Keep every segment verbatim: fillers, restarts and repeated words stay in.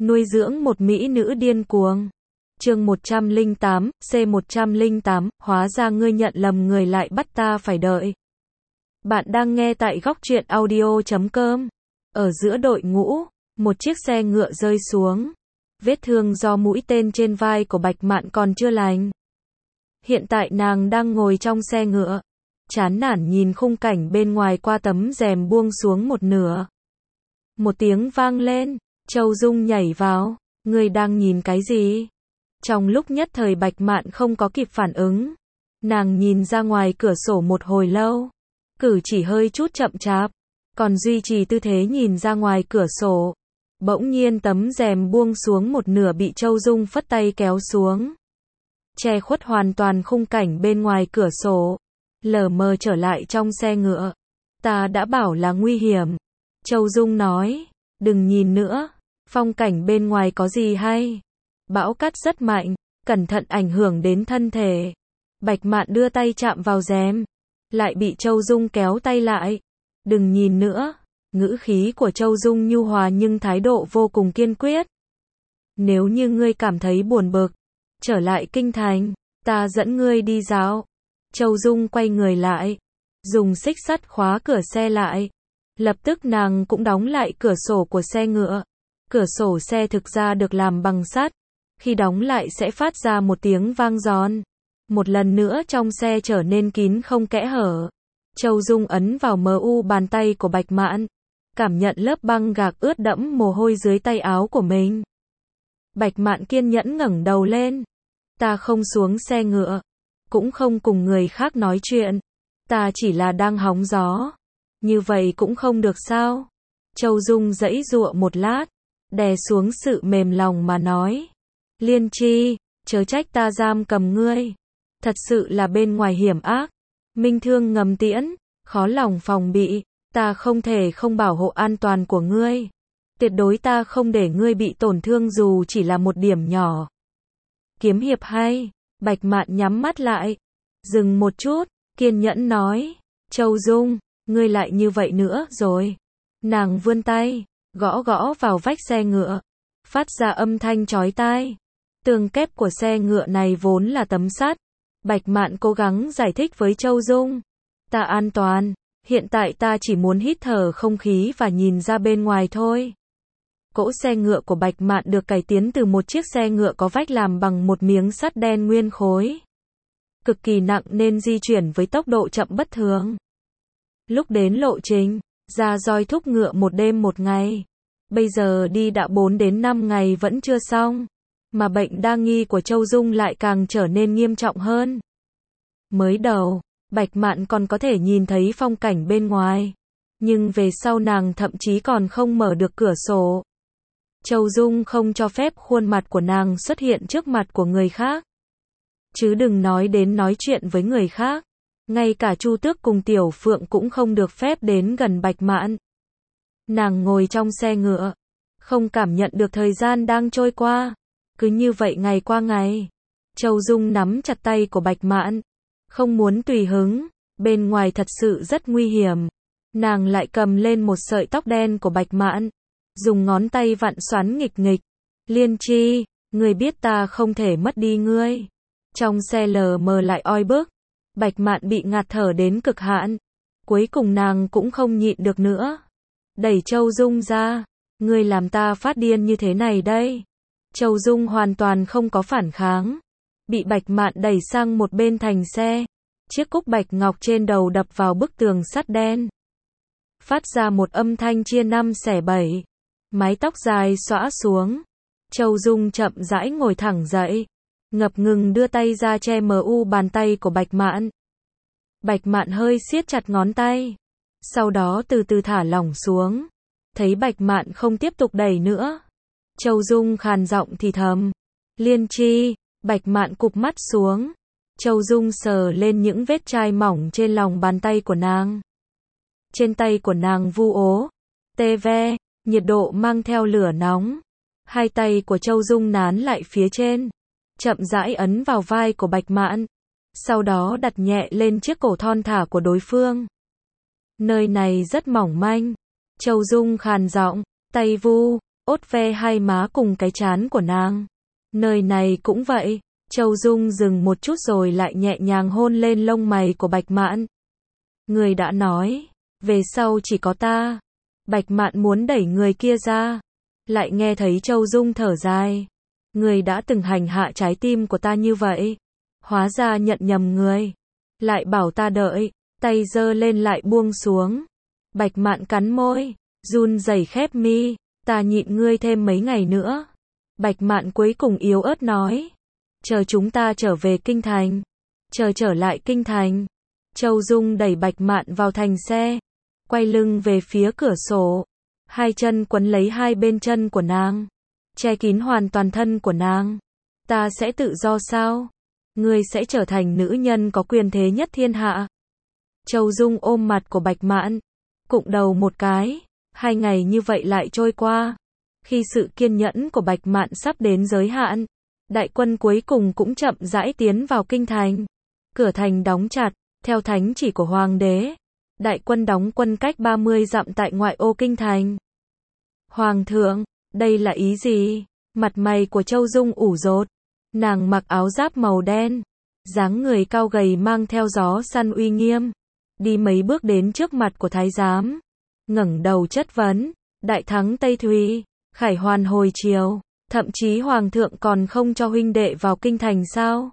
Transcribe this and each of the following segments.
Nuôi dưỡng một mỹ nữ điên cuồng. Chương một trăm lẻ tám, C một trăm lẻ tám, hóa ra ngươi nhận lầm người lại bắt ta phải đợi. Bạn đang nghe tại góc truyện audio chấm com. Ở giữa đội ngũ, một chiếc xe ngựa rơi xuống. Vết thương do mũi tên trên vai của Bạch Mạn còn chưa lành. Hiện tại nàng đang ngồi trong xe ngựa, chán nản nhìn khung cảnh bên ngoài qua tấm rèm buông xuống một nửa. Một tiếng vang lên, Châu Dung nhảy vào, ngươi đang nhìn cái gì? Trong lúc nhất thời Bạch Mạn không có kịp phản ứng, nàng nhìn ra ngoài cửa sổ một hồi lâu, cử chỉ hơi chút chậm chạp, còn duy trì tư thế nhìn ra ngoài cửa sổ. Bỗng nhiên tấm rèm buông xuống một nửa bị Châu Dung phất tay kéo xuống, che khuất hoàn toàn khung cảnh bên ngoài cửa sổ, lờ mờ trở lại trong xe ngựa. Ta đã bảo là nguy hiểm. Châu Dung nói, đừng nhìn nữa, phong cảnh bên ngoài có gì hay. Bão cát rất mạnh, cẩn thận ảnh hưởng đến thân thể. Bạch Mạn đưa tay chạm vào rèm, lại bị Châu Dung kéo tay lại. Đừng nhìn nữa. Ngữ khí của Châu Dung nhu hòa nhưng thái độ vô cùng kiên quyết. Nếu như ngươi cảm thấy buồn bực, trở lại kinh thành, ta dẫn ngươi đi dạo. Châu Dung quay người lại, dùng xích sắt khóa cửa xe lại. Lập tức nàng cũng đóng lại cửa sổ của xe ngựa. Cửa sổ xe thực ra được làm bằng sắt, khi đóng lại sẽ phát ra một tiếng vang giòn. Một lần nữa trong xe trở nên kín không kẽ hở. Châu Dung ấn vào mờ u bàn tay của Bạch Mạn, cảm nhận lớp băng gạc ướt đẫm mồ hôi dưới tay áo của mình. Bạch Mạn kiên nhẫn ngẩng đầu lên. Ta không xuống xe ngựa, cũng không cùng người khác nói chuyện. Ta chỉ là đang hóng gió. Như vậy cũng không được sao? Châu Dung giãy giụa một lát, đè xuống sự mềm lòng mà nói. Liên Chi, chớ trách ta giam cầm ngươi. Thật sự là bên ngoài hiểm ác. Minh thương ngầm tiễn, khó lòng phòng bị. Ta không thể không bảo hộ an toàn của ngươi. Tuyệt đối ta không để ngươi bị tổn thương dù chỉ là một điểm nhỏ. Kiếm hiệp hay. Bạch Mạn nhắm mắt lại, dừng một chút, kiên nhẫn nói. Châu Dung, ngươi lại như vậy nữa rồi. Nàng vươn tay, gõ gõ vào vách xe ngựa, phát ra âm thanh chói tai. Tường kép của xe ngựa này vốn là tấm sắt. Bạch Mạn cố gắng giải thích với Châu Dung. Ta an toàn, hiện tại ta chỉ muốn hít thở không khí và nhìn ra bên ngoài thôi. Cỗ xe ngựa của Bạch Mạn được cải tiến từ một chiếc xe ngựa có vách làm bằng một miếng sắt đen nguyên khối. Cực kỳ nặng nên di chuyển với tốc độ chậm bất thường. Lúc đến lộ trình, ra roi thúc ngựa một đêm một ngày. Bây giờ đi đã bốn đến năm ngày vẫn chưa xong. Mà bệnh đa nghi của Châu Dung lại càng trở nên nghiêm trọng hơn. Mới đầu, Bạch Mạn còn có thể nhìn thấy phong cảnh bên ngoài. Nhưng về sau nàng thậm chí còn không mở được cửa sổ. Châu Dung không cho phép khuôn mặt của nàng xuất hiện trước mặt của người khác. Chứ đừng nói đến nói chuyện với người khác. Ngay cả Chu Tước cùng Tiểu Phượng cũng không được phép đến gần Bạch Mạn. Nàng ngồi trong xe ngựa, không cảm nhận được thời gian đang trôi qua. Cứ như vậy ngày qua ngày. Châu Dung nắm chặt tay của Bạch Mạn, không muốn tùy hứng. Bên ngoài thật sự rất nguy hiểm. Nàng lại cầm lên một sợi tóc đen của Bạch Mạn, dùng ngón tay vặn xoắn nghịch nghịch. Liên Chi, ngươi biết ta không thể mất đi ngươi. Trong xe lờ mờ lại oi bức. Bạch Mạn bị ngạt thở đến cực hạn. Cuối cùng nàng cũng không nhịn được nữa. Đẩy Châu Dung ra. Ngươi làm ta phát điên như thế này đây. Châu Dung hoàn toàn không có phản kháng. Bị Bạch Mạn đẩy sang một bên thành xe. Chiếc cúc bạch ngọc trên đầu đập vào bức tường sắt đen. Phát ra một âm thanh chia năm xẻ bảy. Mái tóc dài xõa xuống. Châu Dung chậm rãi ngồi thẳng dậy. Ngập ngừng đưa tay ra che mờ u bàn tay của Bạch Mạn. Bạch Mạn hơi siết chặt ngón tay. Sau đó từ từ thả lỏng xuống. Thấy Bạch Mạn không tiếp tục đẩy nữa. Châu Dung khàn giọng thì thầm. Liên Chi, Bạch Mạn cụp mắt xuống. Châu Dung sờ lên những vết chai mỏng trên lòng bàn tay của nàng. Trên tay của nàng vu ố, tê ve, nhiệt độ mang theo lửa nóng. Hai tay của Châu Dung nán lại phía trên, chậm rãi ấn vào vai của Bạch Mạn. Sau đó đặt nhẹ lên chiếc cổ thon thả của đối phương. Nơi này rất mỏng manh. Châu Dung khàn giọng, tay vu, ốt ve hai má cùng cái trán của nàng. Nơi này cũng vậy. Châu Dung dừng một chút rồi lại nhẹ nhàng hôn lên lông mày của Bạch Mạn. Người đã nói, về sau chỉ có ta. Bạch Mạn muốn đẩy người kia ra, lại nghe thấy Châu Dung thở dài. Người đã từng hành hạ trái tim của ta như vậy, hóa ra nhận nhầm người, lại bảo ta đợi, tay giơ lên lại buông xuống. Bạch Mạn cắn môi, run rẩy khép mi, ta nhịn ngươi thêm mấy ngày nữa. Bạch Mạn cuối cùng yếu ớt nói, chờ chúng ta trở về kinh thành, chờ trở lại kinh thành. Châu Dung đẩy Bạch Mạn vào thành xe, quay lưng về phía cửa sổ, hai chân quấn lấy hai bên chân của nàng, che kín hoàn toàn thân của nàng. Ta sẽ tự do sao? Ngươi sẽ trở thành nữ nhân có quyền thế nhất thiên hạ. Châu Dung ôm mặt của Bạch Mạn, cụng đầu một cái. Hai ngày như vậy lại trôi qua. Khi sự kiên nhẫn của Bạch Mạn sắp đến giới hạn, đại quân cuối cùng cũng chậm rãi tiến vào kinh thành. Cửa thành đóng chặt, theo thánh chỉ của hoàng đế. Đại quân đóng quân cách ba mươi dặm tại ngoại ô kinh thành. Hoàng thượng, đây là ý gì? Mặt mày của Châu Dung ủ rột. Nàng mặc áo giáp màu đen, dáng người cao gầy mang theo gió săn uy nghiêm, đi mấy bước đến trước mặt của thái giám, ngẩng đầu chất vấn, đại thắng Tây Thùy, khải hoàn hồi chiều, thậm chí hoàng thượng còn không cho huynh đệ vào kinh thành sao?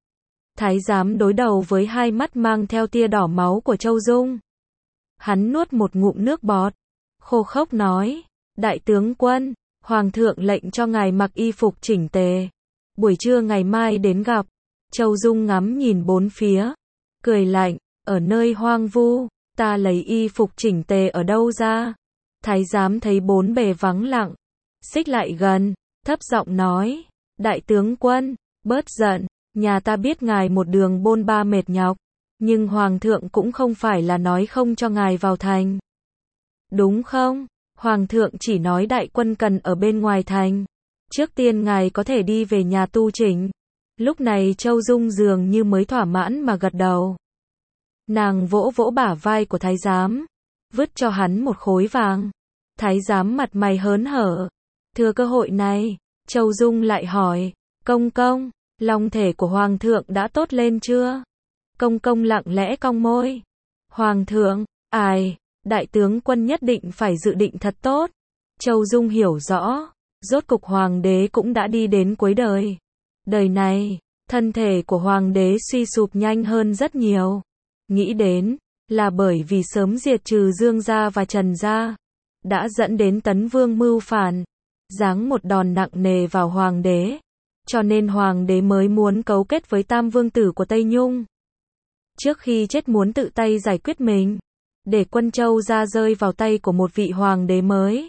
Thái giám đối đầu với hai mắt mang theo tia đỏ máu của Châu Dung. Hắn nuốt một ngụm nước bọt, khô khốc nói, đại tướng quân, hoàng thượng lệnh cho ngài mặc y phục chỉnh tề. Buổi trưa ngày mai đến gặp. Châu Dung ngắm nhìn bốn phía, cười lạnh, ở nơi hoang vu, ta lấy y phục chỉnh tề ở đâu ra? Thái giám thấy bốn bề vắng lặng, xích lại gần, thấp giọng nói, đại tướng quân, bớt giận, nhà ta biết ngài một đường bôn ba mệt nhọc, nhưng hoàng thượng cũng không phải là nói không cho ngài vào thành. Đúng không? Hoàng thượng chỉ nói đại quân cần ở bên ngoài thành. Trước tiên ngài có thể đi về nhà tu chỉnh. Lúc này Châu Dung dường như mới thỏa mãn mà gật đầu. Nàng vỗ vỗ bả vai của thái giám, vứt cho hắn một khối vàng. Thái giám mặt mày hớn hở. Thừa cơ hội này, Châu Dung lại hỏi, công công, long thể của hoàng thượng đã tốt lên chưa? Công công lặng lẽ cong môi. Hoàng thượng, ai, đại tướng quân nhất định phải dự định thật tốt. Châu Dung hiểu rõ. Rốt cục hoàng đế cũng đã đi đến cuối đời. Đời này, thân thể của hoàng đế suy sụp nhanh hơn rất nhiều. Nghĩ đến, là bởi vì sớm diệt trừ Dương gia và Trần gia, đã dẫn đến Tấn Vương mưu phản, giáng một đòn nặng nề vào hoàng đế. Cho nên hoàng đế mới muốn cấu kết với tam vương tử của Tây Nhung. Trước khi chết muốn tự tay giải quyết mình, để quân Châu gia rơi vào tay của một vị hoàng đế mới.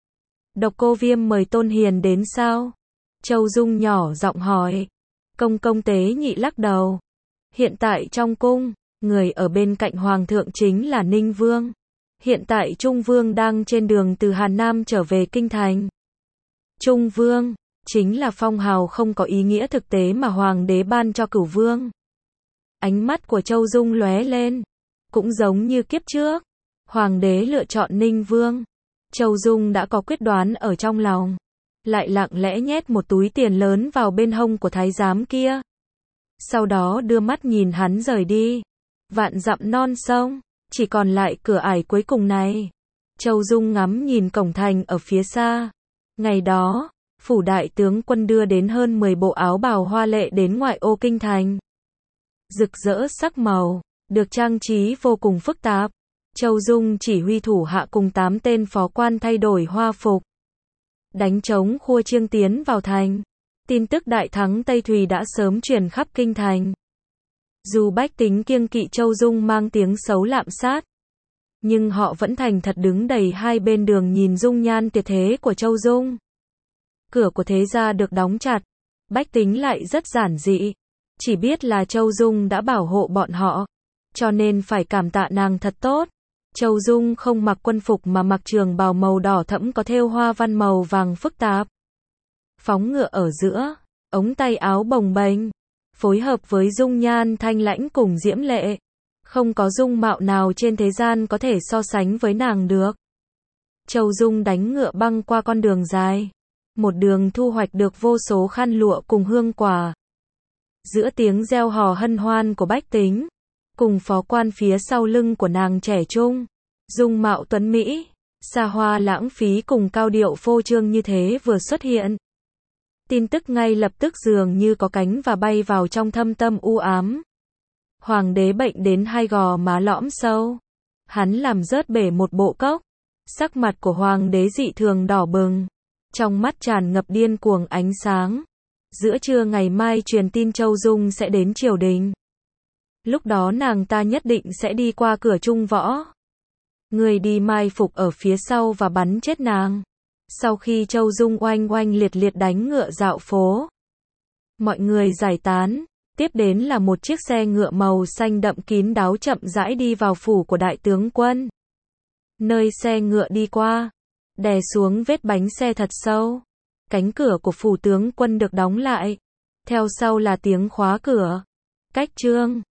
Độc Cô Viêm mời Tôn Hiền đến sao? Châu Dung nhỏ giọng hỏi. Công công Tế Nhị lắc đầu. Hiện tại trong cung, người ở bên cạnh hoàng thượng chính là Ninh Vương. Hiện tại Trung Vương đang trên đường từ Hà Nam trở về kinh thành. Trung Vương, chính là phong hào không có ý nghĩa thực tế mà hoàng đế ban cho Cửu Vương. Ánh mắt của Châu Dung lóe lên. Cũng giống như kiếp trước, hoàng đế lựa chọn Ninh Vương. Châu Dung đã có quyết đoán ở trong lòng, lại lặng lẽ nhét một túi tiền lớn vào bên hông của thái giám kia. Sau đó đưa mắt nhìn hắn rời đi. Vạn dặm non sông, chỉ còn lại cửa ải cuối cùng này. Châu Dung ngắm nhìn cổng thành ở phía xa. Ngày đó, phủ đại tướng quân đưa đến hơn mười bộ áo bào hoa lệ đến ngoại ô kinh thành. Rực rỡ sắc màu, được trang trí vô cùng phức tạp. Châu Dung chỉ huy thủ hạ cùng tám tên phó quan thay đổi hoa phục, đánh trống khua chiêng tiến vào thành. Tin tức đại thắng Tây Thùy đã sớm truyền khắp kinh thành. Dù bách tính kiêng kỵ Châu Dung mang tiếng xấu lạm sát, nhưng họ vẫn thành thật đứng đầy hai bên đường nhìn dung nhan tuyệt thế của Châu Dung. Cửa của thế gia được đóng chặt, bách tính lại rất giản dị, chỉ biết là Châu Dung đã bảo hộ bọn họ, cho nên phải cảm tạ nàng thật tốt. Châu Dung không mặc quân phục mà mặc trường bào màu đỏ thẫm có thêu hoa văn màu vàng phức tạp. Phóng ngựa ở giữa, ống tay áo bồng bềnh, phối hợp với dung nhan thanh lãnh cùng diễm lệ. Không có dung mạo nào trên thế gian có thể so sánh với nàng được. Châu Dung đánh ngựa băng qua con đường dài. Một đường thu hoạch được vô số khăn lụa cùng hương quả. Giữa tiếng reo hò hân hoan của bách tính, cùng phó quan phía sau lưng của nàng trẻ trung, dung mạo tuấn Mỹ, xa hoa lãng phí cùng cao điệu phô trương như thế vừa xuất hiện. Tin tức ngay lập tức dường như có cánh và bay vào trong thâm tâm u ám. Hoàng đế bệnh đến hai gò má lõm sâu. Hắn làm rớt bể một bộ cốc. Sắc mặt của hoàng đế dị thường đỏ bừng. Trong mắt tràn ngập điên cuồng ánh sáng. Giữa trưa ngày mai truyền tin Châu Dung sẽ đến triều đình. Lúc đó nàng ta nhất định sẽ đi qua cửa trung võ. Người đi mai phục ở phía sau và bắn chết nàng. Sau khi Châu Dung oanh oanh liệt liệt đánh ngựa dạo phố, mọi người giải tán. Tiếp đến là một chiếc xe ngựa màu xanh đậm kín đáo chậm rãi đi vào phủ của đại tướng quân. Nơi xe ngựa đi qua, đè xuống vết bánh xe thật sâu. Cánh cửa của phủ tướng quân được đóng lại. Theo sau là tiếng khóa cửa. Cách trương.